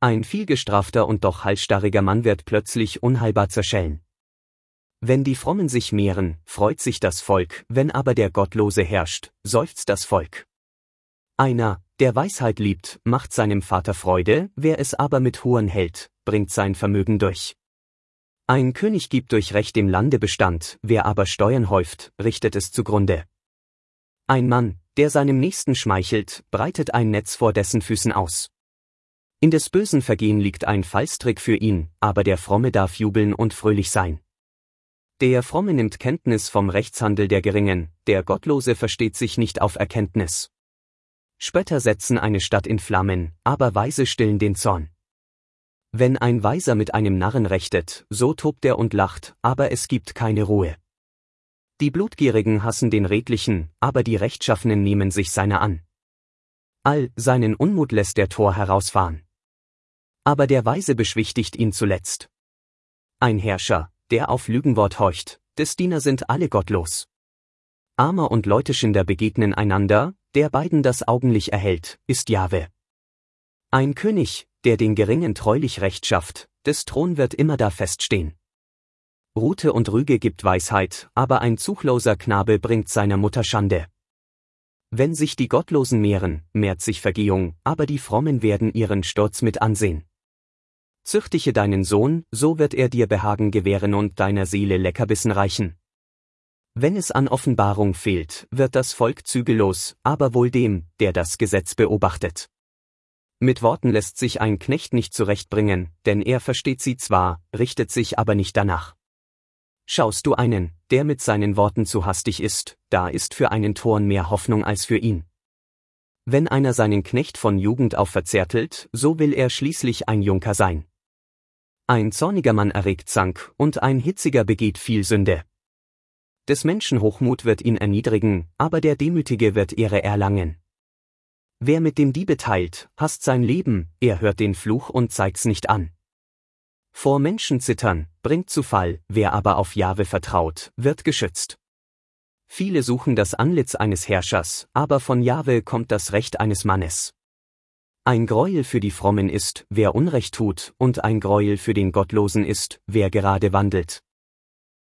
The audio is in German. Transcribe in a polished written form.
Ein vielgestrafter und doch halsstarriger Mann wird plötzlich unheilbar zerschellen. Wenn die Frommen sich mehren, freut sich das Volk, wenn aber der Gottlose herrscht, seufzt das Volk. Einer, der Weisheit liebt, macht seinem Vater Freude, wer es aber mit Huren hält, bringt sein Vermögen durch. Ein König gibt durch Recht dem Lande Bestand, wer aber Steuern häuft, richtet es zugrunde. Ein Mann, der seinem Nächsten schmeichelt, breitet ein Netz vor dessen Füßen aus. In des bösen Vergehen liegt ein Fallstrick für ihn, aber der Fromme darf jubeln und fröhlich sein. Der Fromme nimmt Kenntnis vom Rechtshandel der Geringen, der Gottlose versteht sich nicht auf Erkenntnis. Spötter setzen eine Stadt in Flammen, aber Weise stillen den Zorn. Wenn ein Weiser mit einem Narren rechtet, so tobt er und lacht, aber es gibt keine Ruhe. Die Blutgierigen hassen den Redlichen, aber die Rechtschaffenen nehmen sich seiner an. All seinen Unmut lässt der Tor herausfahren. Aber der Weise beschwichtigt ihn zuletzt. Ein Herrscher, der auf Lügenwort horcht, des Diener sind alle gottlos. Armer und Leuteschinder begegnen einander, der beiden das Augenlicht erhält, ist Jahwe. Ein König, der den Geringen treulich Recht schafft, des Thron wird immer da feststehen. Rute und Rüge gibt Weisheit, aber ein zuchtloser Knabe bringt seiner Mutter Schande. Wenn sich die Gottlosen mehren, mehrt sich Vergehung, aber die Frommen werden ihren Sturz mit ansehen. Züchtige deinen Sohn, so wird er dir Behagen gewähren und deiner Seele Leckerbissen reichen. Wenn es an Offenbarung fehlt, wird das Volk zügellos, aber wohl dem, der das Gesetz beobachtet. Mit Worten lässt sich ein Knecht nicht zurechtbringen, denn er versteht sie zwar, richtet sich aber nicht danach. Schaust du einen, der mit seinen Worten zu hastig ist, da ist für einen Toren mehr Hoffnung als für ihn. Wenn einer seinen Knecht von Jugend auf verzärtelt, so will er schließlich ein Junker sein. Ein zorniger Mann erregt Zank, und ein hitziger begeht viel Sünde. Des Menschen Hochmut wird ihn erniedrigen, aber der Demütige wird Ehre erlangen. Wer mit dem Diebe teilt, hasst sein Leben, er hört den Fluch und zeigt's nicht an. Vor Menschen zittern, bringt zu Fall, wer aber auf Jahwe vertraut, wird geschützt. Viele suchen das Antlitz eines Herrschers, aber von Jahwe kommt das Recht eines Mannes. Ein Greuel für die Frommen ist, wer Unrecht tut, und ein Greuel für den Gottlosen ist, wer gerade wandelt.